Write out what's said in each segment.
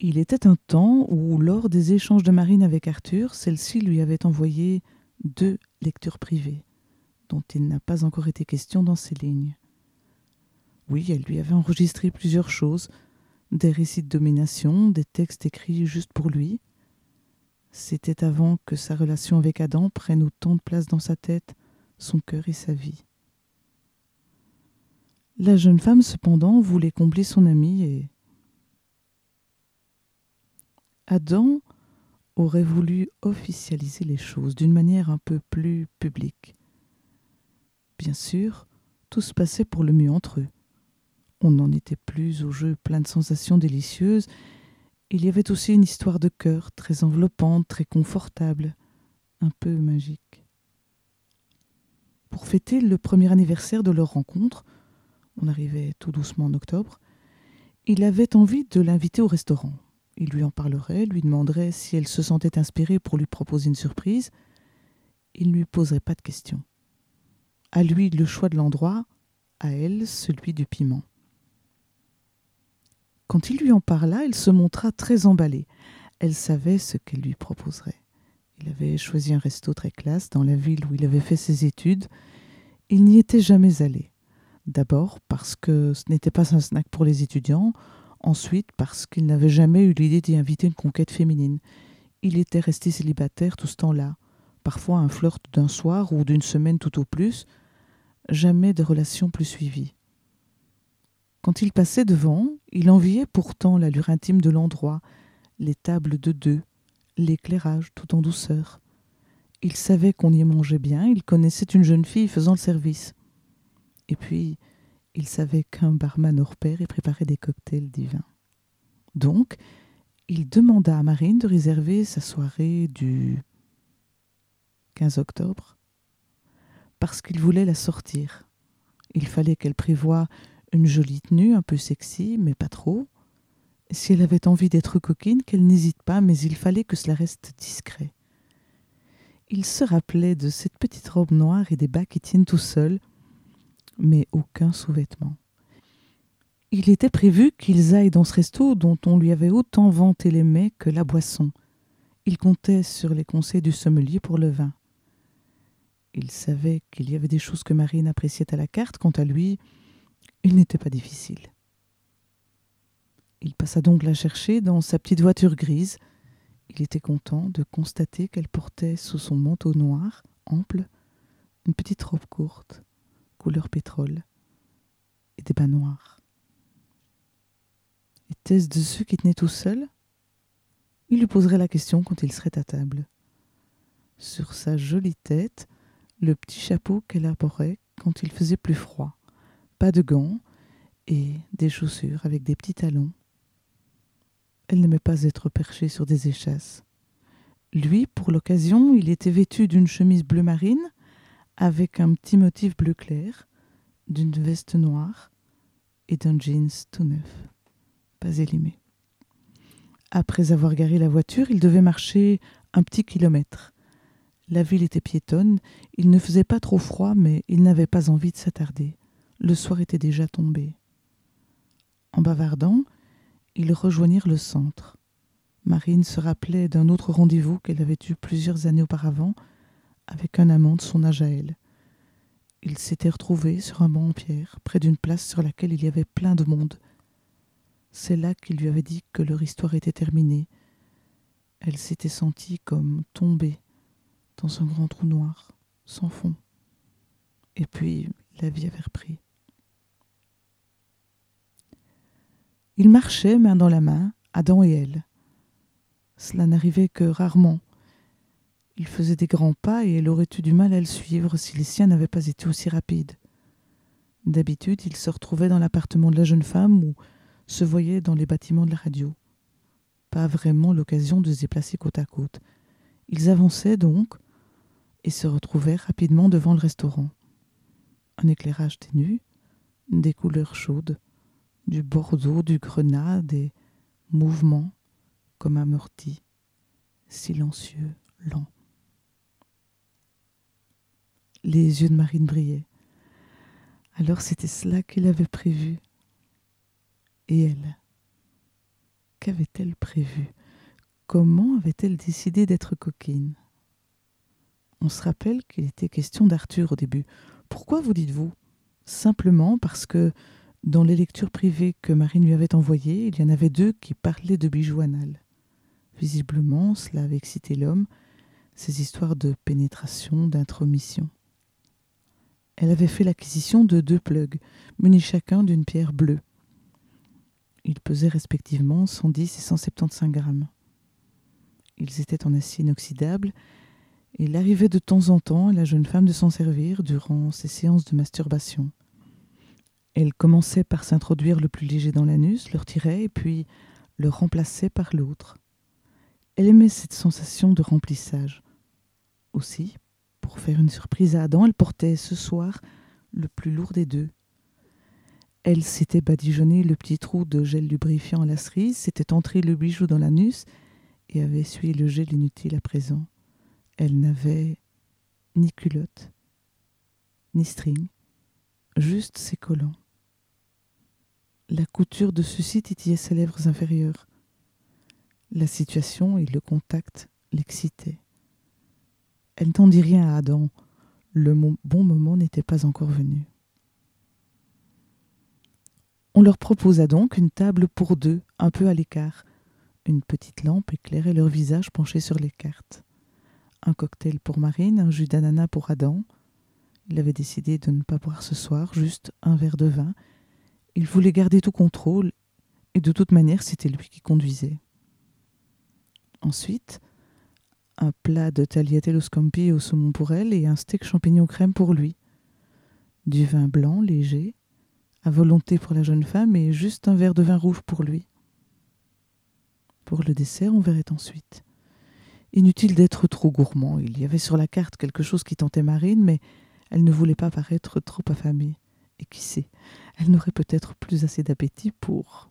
Il était un temps où, lors des échanges de Marine avec Arthur, celle-ci lui avait envoyé 2 lectures privées, dont il n'a pas encore été question dans ces lignes. Oui, elle lui avait enregistré plusieurs choses, des récits de domination, des textes écrits juste pour lui. C'était avant que sa relation avec Adam prenne autant de place dans sa tête, son cœur et sa vie. La jeune femme, cependant, voulait combler son amie et Adam aurait voulu officialiser les choses d'une manière un peu plus publique. Bien sûr, tout se passait pour le mieux entre eux. On n'en était plus au jeu plein de sensations délicieuses. Il y avait aussi une histoire de cœur très enveloppante, très confortable, un peu magique. Pour fêter le premier anniversaire de leur rencontre, on arrivait tout doucement en octobre, il avait envie de l'inviter au restaurant. Il lui en parlerait, lui demanderait si elle se sentait inspirée pour lui proposer une surprise. Il ne lui poserait pas de questions. À lui le choix de l'endroit, à elle celui du piment. Quand il lui en parla, elle se montra très emballée. Elle savait ce qu'elle lui proposerait. Il avait choisi un resto très classe dans la ville où il avait fait ses études. Il n'y était jamais allé. D'abord parce que ce n'était pas un snack pour les étudiants, ensuite parce qu'il n'avait jamais eu l'idée d'y inviter une conquête féminine. Il était resté célibataire tout ce temps-là, parfois un flirt d'un soir ou d'une semaine tout au plus, jamais de relation plus suivie. Quand il passait devant, il enviait pourtant l'allure intime de l'endroit, les tables de 2, l'éclairage tout en douceur. Il savait qu'on y mangeait bien, il connaissait une jeune fille faisant le service. Et puis, il savait qu'un barman hors pair y préparait des cocktails divins. Donc, il demanda à Marine de réserver sa soirée du 15 octobre parce qu'il voulait la sortir. Il fallait qu'elle prévoie une jolie tenue, un peu sexy, mais pas trop. Si elle avait envie d'être coquine, qu'elle n'hésite pas, mais il fallait que cela reste discret. Il se rappelait de cette petite robe noire et des bas qui tiennent tout seuls, mais aucun sous-vêtement. Il était prévu qu'ils aillent dans ce resto dont on lui avait autant vanté les mets que la boisson. Il comptait sur les conseils du sommelier pour le vin. Il savait qu'il y avait des choses que Marine appréciait à la carte. Quant à lui, il n'était pas difficile. Il passa donc la chercher dans sa petite voiture grise. Il était content de constater qu'elle portait sous son manteau noir, ample, une petite robe courte, couleur pétrole, et des bas noirs. Était-ce de ceux qui tenaient tout seuls ? Il lui poserait la question quand il serait à table. Sur sa jolie tête, le petit chapeau qu'elle arborait quand il faisait plus froid. Pas de gants et des chaussures avec des petits talons. Elle n'aimait pas être perchée sur des échasses. Lui, pour l'occasion, il était vêtu d'une chemise bleu marine avec un petit motif bleu clair, d'une veste noire et d'un jeans tout neuf, pas élimé. Après avoir garé la voiture, il devait marcher un petit kilomètre. La ville était piétonne, il ne faisait pas trop froid, mais il n'avait pas envie de s'attarder. Le soir était déjà tombé. En bavardant, ils rejoignirent le centre. Marine se rappelait d'un autre rendez-vous qu'elle avait eu plusieurs années auparavant avec un amant de son âge à elle. Ils s'étaient retrouvés sur un banc en pierre, près d'une place sur laquelle il y avait plein de monde. C'est là qu'il lui avait dit que leur histoire était terminée. Elle s'était sentie comme tombée dans un grand trou noir, sans fond. Et puis, la vie avait repris. Ils marchaient main dans la main, Adam et elle. Cela n'arrivait que rarement. Il faisait des grands pas et elle aurait eu du mal à le suivre si les siens n'avaient pas été aussi rapides. D'habitude, ils se retrouvaient dans l'appartement de la jeune femme ou se voyaient dans les bâtiments de la radio. Pas vraiment l'occasion de se déplacer côte à côte. Ils avançaient donc et se retrouvaient rapidement devant le restaurant. Un éclairage ténu, des couleurs chaudes, du bordeaux, du grenat, des mouvements comme amortis, silencieux, lents. Les yeux de Marine brillaient. Alors c'était cela qu'il avait prévu. Et elle, Qu'avait-elle prévu? Comment avait-elle décidé d'être coquine? On se rappelle qu'il était question d'Arthur au début. Pourquoi vous dites-vous? Simplement parce que dans les lectures privées que Marine lui avait envoyées, il y en avait 2 qui parlaient de bijoux anal. Visiblement, cela avait excité l'homme, ces histoires de pénétration, d'intromission. Elle avait fait l'acquisition de 2 plugs, munis chacun d'une pierre bleue. Ils pesaient respectivement 110 et 175 grammes. Ils étaient en acier inoxydable, et il arrivait de temps en temps à la jeune femme de s'en servir durant ses séances de masturbation. Elle commençait par s'introduire le plus léger dans l'anus, le retirait et puis le remplaçait par l'autre. Elle aimait cette sensation de remplissage. Aussi, pour faire une surprise à Adam, elle portait ce soir le plus lourd des 2. Elle s'était badigeonné le petit trou de gel lubrifiant à la cerise, s'était entré le bijou dans l'anus et avait essuyé le gel inutile à présent. Elle n'avait ni culotte, ni string, juste ses collants. La couture de ceux-ci titillait ses lèvres inférieures. La situation et le contact l'excitaient. Elle n'en dit rien à Adam. Le bon moment n'était pas encore venu. On leur proposa donc une table pour 2, un peu à l'écart. Une petite lampe éclairait leur visage penché sur les cartes. Un cocktail pour Marine, un jus d'ananas pour Adam. Il avait décidé de ne pas boire ce soir, juste un verre de vin. Il voulait garder tout contrôle, et de toute manière, c'était lui qui conduisait. Ensuite, un plat de tagliatelle au scampi au saumon pour elle et un steak champignon crème pour lui. Du vin blanc léger, à volonté pour la jeune femme, et juste un verre de vin rouge pour lui. Pour le dessert, on verrait ensuite. Inutile d'être trop gourmand. Il y avait sur la carte quelque chose qui tentait Marine, mais elle ne voulait pas paraître trop affamée. Et qui sait, elle n'aurait peut-être plus assez d'appétit pour...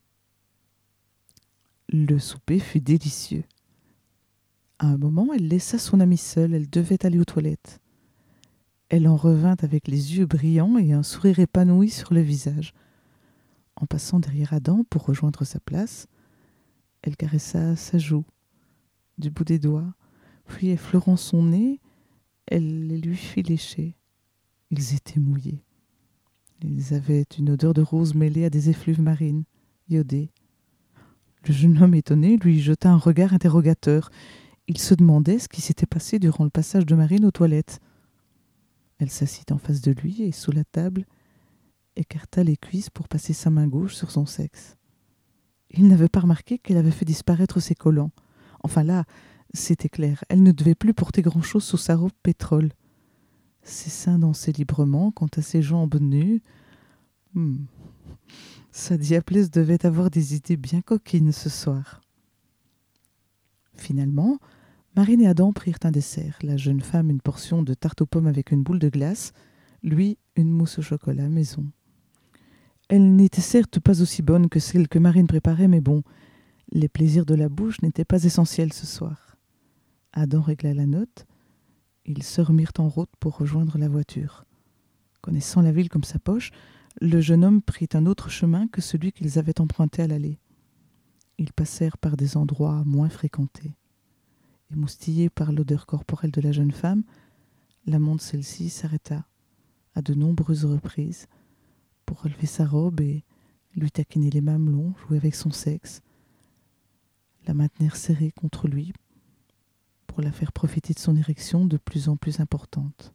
Le souper fut délicieux. À un moment, elle laissa son amie seule, elle devait aller aux toilettes. Elle en revint avec les yeux brillants et un sourire épanoui sur le visage. En passant derrière Adam pour rejoindre sa place, elle caressa sa joue, du bout des doigts, puis effleurant son nez, elle les lui fit lécher. Ils étaient mouillés. Ils avaient une odeur de rose mêlée à des effluves marines, iodées. Le jeune homme étonné lui jeta un regard interrogateur. Il se demandait ce qui s'était passé durant le passage de Marine aux toilettes. Elle s'assit en face de lui et, sous la table, écarta les cuisses pour passer sa main gauche sur son sexe. Il n'avait pas remarqué qu'elle avait fait disparaître ses collants. Enfin là, c'était clair, elle ne devait plus porter grand-chose sous sa robe pétrole. Ses seins dansaient librement, quant à ses jambes nues... Sa diablesse devait avoir des idées bien coquines ce soir. Finalement, Marine et Adam prirent un dessert. La jeune femme une portion de tarte aux pommes avec une boule de glace, lui une mousse au chocolat maison. Elle n'était certes pas aussi bonne que celle que Marine préparait, mais bon, les plaisirs de la bouche n'étaient pas essentiels ce soir. Adam régla la note. Ils se remirent en route pour rejoindre la voiture. Connaissant la ville comme sa poche, le jeune homme prit un autre chemin que celui qu'ils avaient emprunté à l'aller. Ils passèrent par des endroits moins fréquentés. Émoustillée par l'odeur corporelle de la jeune femme, l'amant de celle-ci s'arrêta à de nombreuses reprises pour relever sa robe et lui taquiner les mamelons, jouer avec son sexe, la maintenir serrée contre lui pour la faire profiter de son érection de plus en plus importante.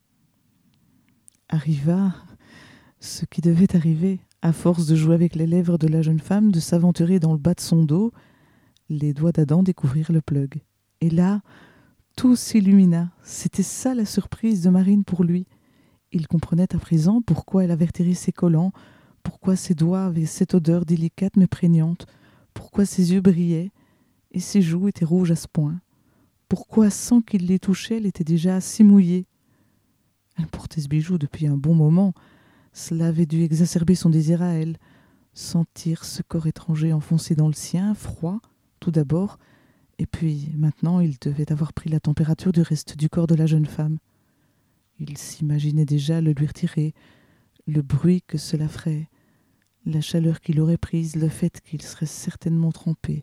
Arriva ce qui devait arriver, à force de jouer avec les lèvres de la jeune femme, de s'aventurer dans le bas de son dos, les doigts d'Adam découvrirent le plug. Et là, tout s'illumina. C'était ça la surprise de Marine pour lui. Il comprenait à présent pourquoi elle avait retiré ses collants, pourquoi ses doigts avaient cette odeur délicate mais prégnante, pourquoi ses yeux brillaient et ses joues étaient rouges à ce point, pourquoi sans qu'il les touchait, elle était déjà si mouillée. Elle portait ce bijou depuis un bon moment. Cela avait dû exacerber son désir à elle. Sentir ce corps étranger enfoncé dans le sien, froid, tout d'abord, et puis maintenant il devait avoir pris la température du reste du corps de la jeune femme. Il s'imaginait déjà le lui retirer, le bruit que cela ferait, la chaleur qu'il aurait prise, le fait qu'il serait certainement trempé.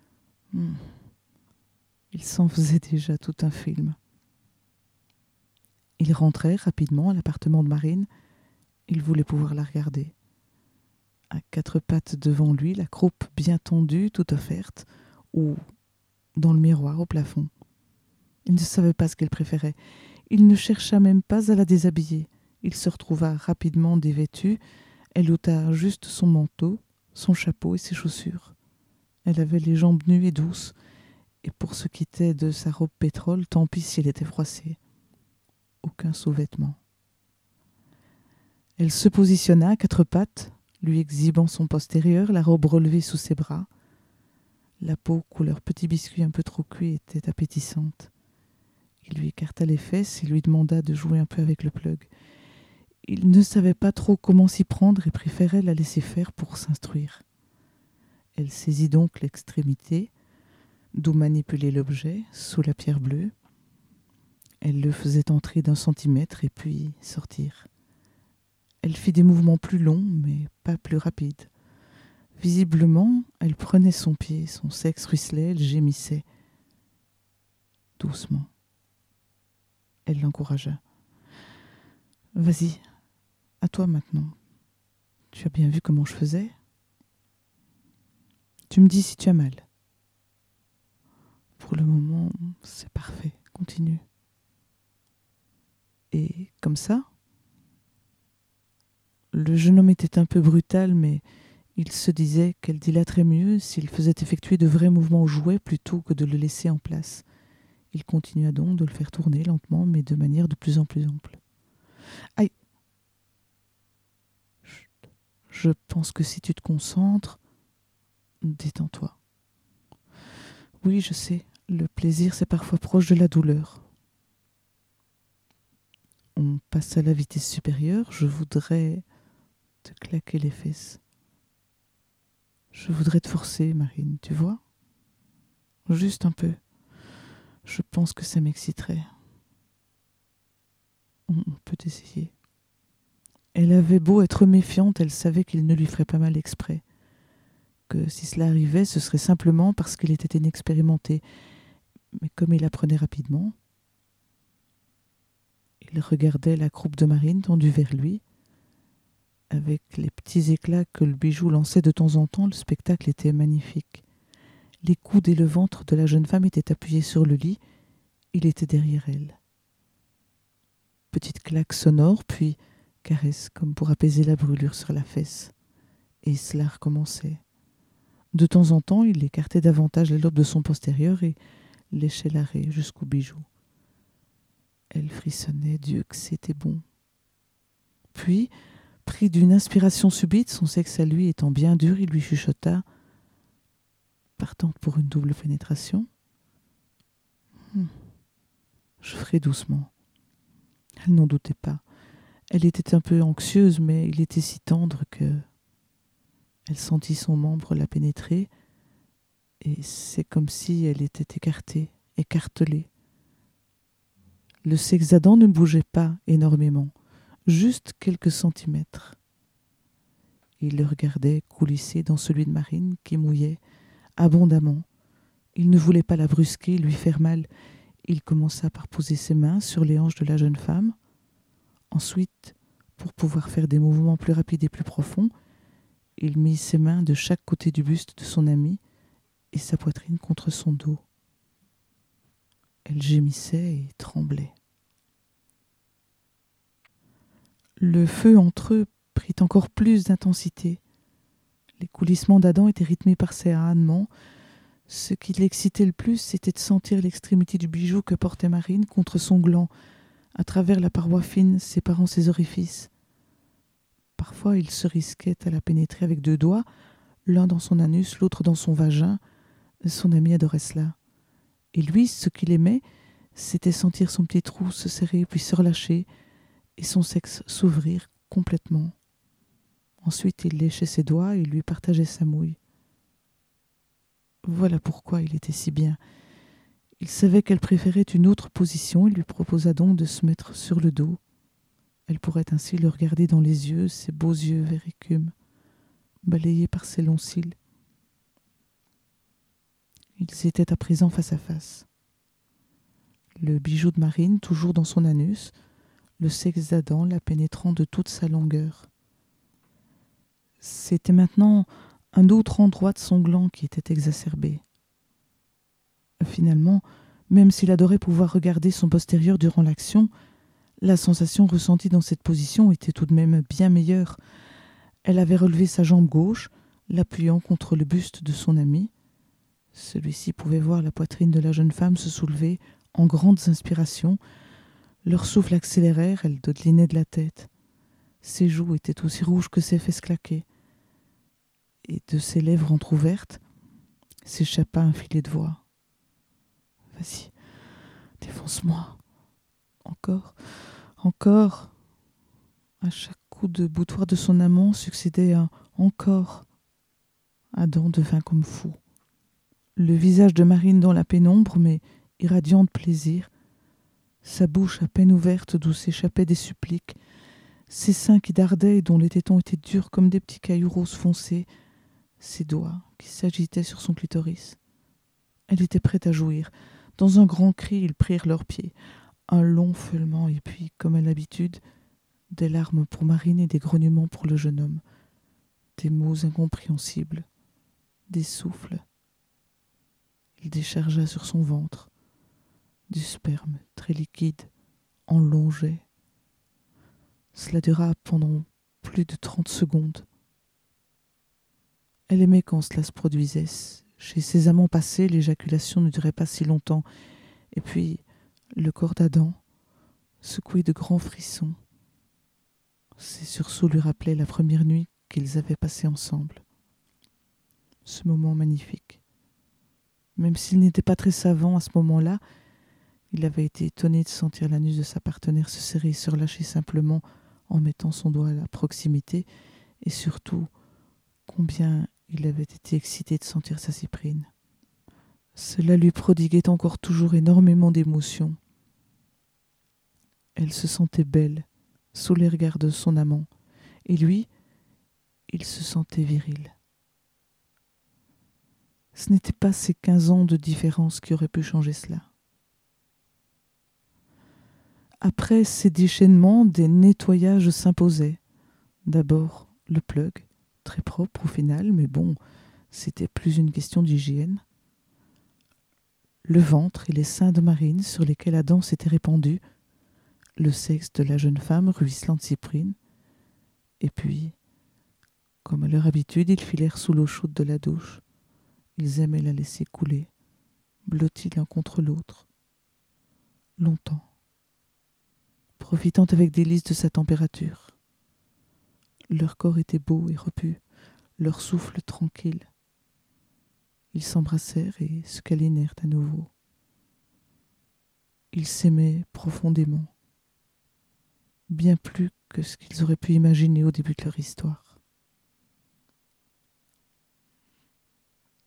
Il s'en faisait déjà tout un film. Il rentrait rapidement à l'appartement de Marine. Il voulait pouvoir la regarder. À quatre pattes devant lui, la croupe bien tendue, toute offerte, ou dans le miroir au plafond. Il ne savait pas ce qu'elle préférait. Il ne chercha même pas à la déshabiller. Il se retrouva rapidement dévêtu. Elle ôta juste son manteau, son chapeau et ses chaussures. Elle avait les jambes nues et douces, et pour ce qui était de sa robe pétrole, tant pis si elle était froissée. Aucun sous-vêtement. Elle se positionna à quatre pattes, lui exhibant son postérieur, la robe relevée sous ses bras. La peau, couleur petit biscuit un peu trop cuit, était appétissante. Il lui écarta les fesses et lui demanda de jouer un peu avec le plug. Il ne savait pas trop comment s'y prendre et préférait la laisser faire pour s'instruire. Elle saisit donc l'extrémité, d'où manipuler l'objet, sous la pierre bleue. Elle le faisait entrer d'1 centimètre et puis sortir. Elle fit des mouvements plus longs, mais pas plus rapides. Visiblement, elle prenait son pied, son sexe ruisselait, elle gémissait. Doucement. Elle l'encouragea. « Vas-y, à toi maintenant. Tu as bien vu comment je faisais ? Tu me dis si tu as mal. » « Pour le moment, c'est parfait. Continue. » Et comme ça, le jeune homme était un peu brutal, mais il se disait qu'elle dilaterait mieux s'il faisait effectuer de vrais mouvements au jouet plutôt que de le laisser en place. Il continua donc de le faire tourner lentement, mais de manière de plus en plus ample. « Aïe ! Chut. Je pense que si tu te concentres, détends-toi. Oui, je sais, le plaisir, c'est parfois proche de la douleur. On passe à la vitesse supérieure, je voudrais te claquer les fesses. Je voudrais te forcer, Marine, tu vois ? Juste un peu. Je pense que ça m'exciterait. On peut essayer. » Elle avait beau être méfiante, elle savait qu'il ne lui ferait pas mal exprès. Que si cela arrivait, ce serait simplement parce qu'il était inexpérimenté. Mais comme il apprenait rapidement, il regardait la croupe de Marine tendue vers lui. Avec les petits éclats que le bijou lançait de temps en temps, le spectacle était magnifique. Les coudes et le ventre de la jeune femme étaient appuyés sur le lit. Il était derrière elle. Petite claque sonore, puis caresse comme pour apaiser la brûlure sur la fesse. Et cela recommençait. De temps en temps, il écartait davantage les lobes de son postérieur et léchait l'arrêt jusqu'au bijou. Elle frissonnait, Dieu que c'était bon. Puis, pris d'une inspiration subite, son sexe à lui étant bien dur, il lui chuchota, partante pour une double pénétration. Je ferai doucement. Elle n'en doutait pas. Elle était un peu anxieuse, mais il était si tendre que elle sentit son membre la pénétrer, et c'est comme si elle était écartée, écartelée. Le sexe d'Adam ne bougeait pas énormément, juste quelques centimètres. Il le regardait coulisser dans celui de Marine qui mouillait abondamment. Il ne voulait pas la brusquer, lui faire mal. Il commença par poser ses mains sur les hanches de la jeune femme. Ensuite, pour pouvoir faire des mouvements plus rapides et plus profonds, il mit ses mains de chaque côté du buste de son amie et sa poitrine contre son dos. Elle gémissait et tremblait. Le feu entre eux prit encore plus d'intensité. Les coulissements d'Adam étaient rythmés par ses ânements. Ce qui l'excitait le plus, c'était de sentir l'extrémité du bijou que portait Marine contre son gland, à travers la paroi fine séparant ses orifices. Parfois, il se risquait à la pénétrer avec 2 doigts, l'un dans son anus, l'autre dans son vagin. Son ami adorait cela. Et lui, ce qu'il aimait, c'était sentir son petit trou se serrer puis se relâcher et son sexe s'ouvrir complètement. Ensuite, il léchait ses doigts et lui partageait sa mouille. Voilà pourquoi il était si bien. Il savait qu'elle préférait une autre position. Il lui proposa donc de se mettre sur le dos. Elle pourrait ainsi le regarder dans les yeux, ses beaux yeux vert écume. balayés par ses longs cils. Ils étaient à présent face à face. Le bijou de Marine, toujours dans son anus, le sexe d'Adam la pénétrant de toute sa longueur. C'était maintenant un autre endroit de son gland qui était exacerbé. Finalement, même s'il adorait pouvoir regarder son postérieur durant l'action, la sensation ressentie dans cette position était tout de même bien meilleure. Elle avait relevé sa jambe gauche, l'appuyant contre le buste de son ami. Celui-ci pouvait voir la poitrine de la jeune femme se soulever en grandes inspirations. Leurs souffles accélérèrent, elle dodelinait de la tête. Ses joues étaient aussi rouges que ses fesses claquées. Et de ses lèvres entr'ouvertes s'échappa un filet de voix. « Vas-y, défonce-moi. Encore, encore. » À chaque coup de boutoir de son amant succédait un « encore ». Adam devint comme fou. Le visage de Marine dans la pénombre, mais irradiant de plaisir, sa bouche à peine ouverte d'où s'échappaient des suppliques, ses seins qui dardaient et dont les tétons étaient durs comme des petits cailloux roses foncés, ses doigts qui s'agitaient sur son clitoris. Elle était prête à jouir. Dans un grand cri, ils prirent leurs pieds. Un long feulement et puis, comme à l'habitude, des larmes pour Marine et des grognements pour le jeune homme. Des mots incompréhensibles, des souffles. Il déchargea sur son ventre. Du sperme très liquide en longs jets. Cela dura pendant plus de 30 secondes. Elle aimait quand cela se produisait. Chez ses amants passés, l'éjaculation ne durait pas si longtemps. Et puis, le corps d'Adam, secoué de grands frissons. Ces sursauts lui rappelaient la première nuit qu'ils avaient passée ensemble. Ce moment magnifique. Même s'il n'était pas très savant à ce moment-là, il avait été étonné de sentir l'anus de sa partenaire se serrer et se relâcher simplement en mettant son doigt à la proximité, et surtout combien il avait été excité de sentir sa cyprine. Cela lui prodiguait encore toujours énormément d'émotions. Elle se sentait belle, sous les regards de son amant, et lui, il se sentait viril. Ce n'était pas ces 15 ans de différence qui auraient pu changer cela. Après ces déchaînements, des nettoyages s'imposaient. D'abord, le plug, très propre au final, mais bon, c'était plus une question d'hygiène. Le ventre et les seins de Marine sur lesquels Adam s'était répandu, le sexe de la jeune femme ruisselant de cyprine, et puis, comme à leur habitude, ils filèrent sous l'eau chaude de la douche. Ils aimaient la laisser couler, blottis l'un contre l'autre, longtemps, profitant avec délice de sa température. Leur corps était beau et repu, leur souffle tranquille. Ils s'embrassèrent et se câlinèrent à nouveau. Ils s'aimaient profondément, bien plus que ce qu'ils auraient pu imaginer au début de leur histoire.